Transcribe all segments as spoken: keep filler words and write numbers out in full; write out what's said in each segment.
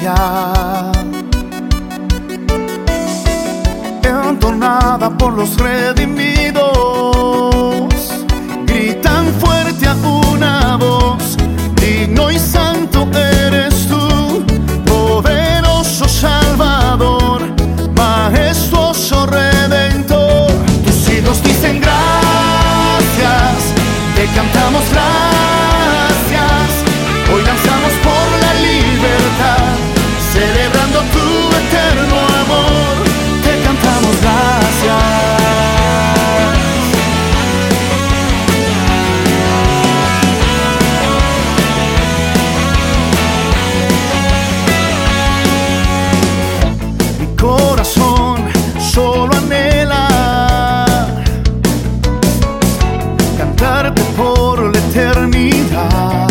gracia, entonada por los redimidos, gritan fuerte a una voz: digno y santo eres tú, poderoso Salvador, majestuoso Redentor. Tus hijos dicen gracias, te cantamos gracias, hoy danzamos por la libertad, celebrando tu eterno amor, te cantamos gracias. Mi corazón solo anhela cantarte por la eternidad,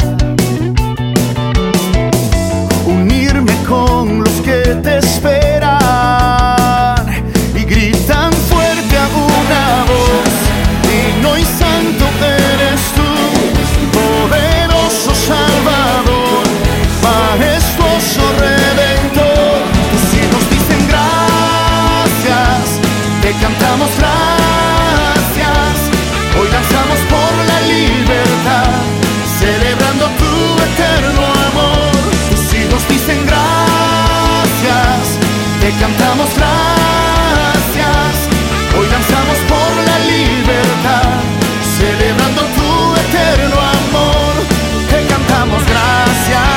unirme con los que te esperan y gritan fuerte a una voz: digno y santo eres tú, poderoso Salvador, majestuoso Redentor. Tus hijos dicen gracias, te cantamos gracias, hoy danzamos por la libertad, celebrando tu eterno amor. Tus hijos dicen gracias, te cantamos gracias, hoy danzamos por la libertad, celebrando tu eterno amor, te cantamos gracias.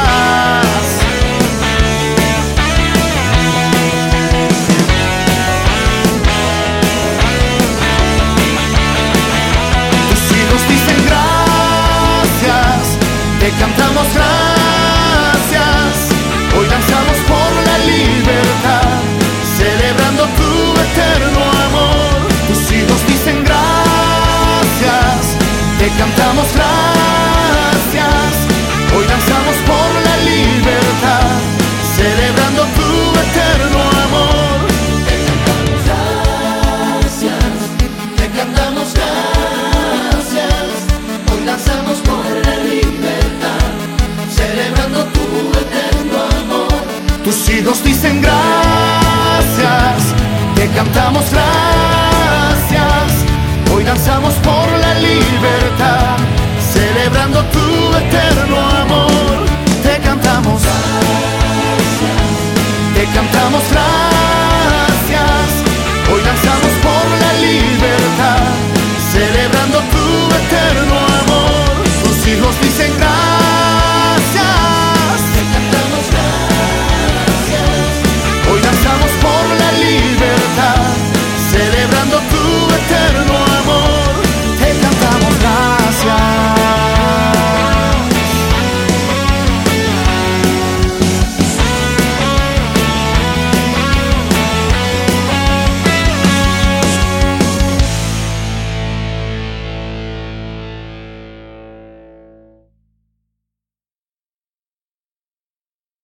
Tus hijos dicen gracias, te cantamos gracias, hoy danzamos por la libertad, celebrando tu eterno amor. Tus hijos dicen gracias, te cantamos gracias, hoy danzamos por la libertad, celebrando tu eterno amor. Te cantamos gracias, hoy danzamos por la libertad, celebrando tu eterno amor. Tus hijos dicen gracias, te cantamos gracias, hoy danzamos por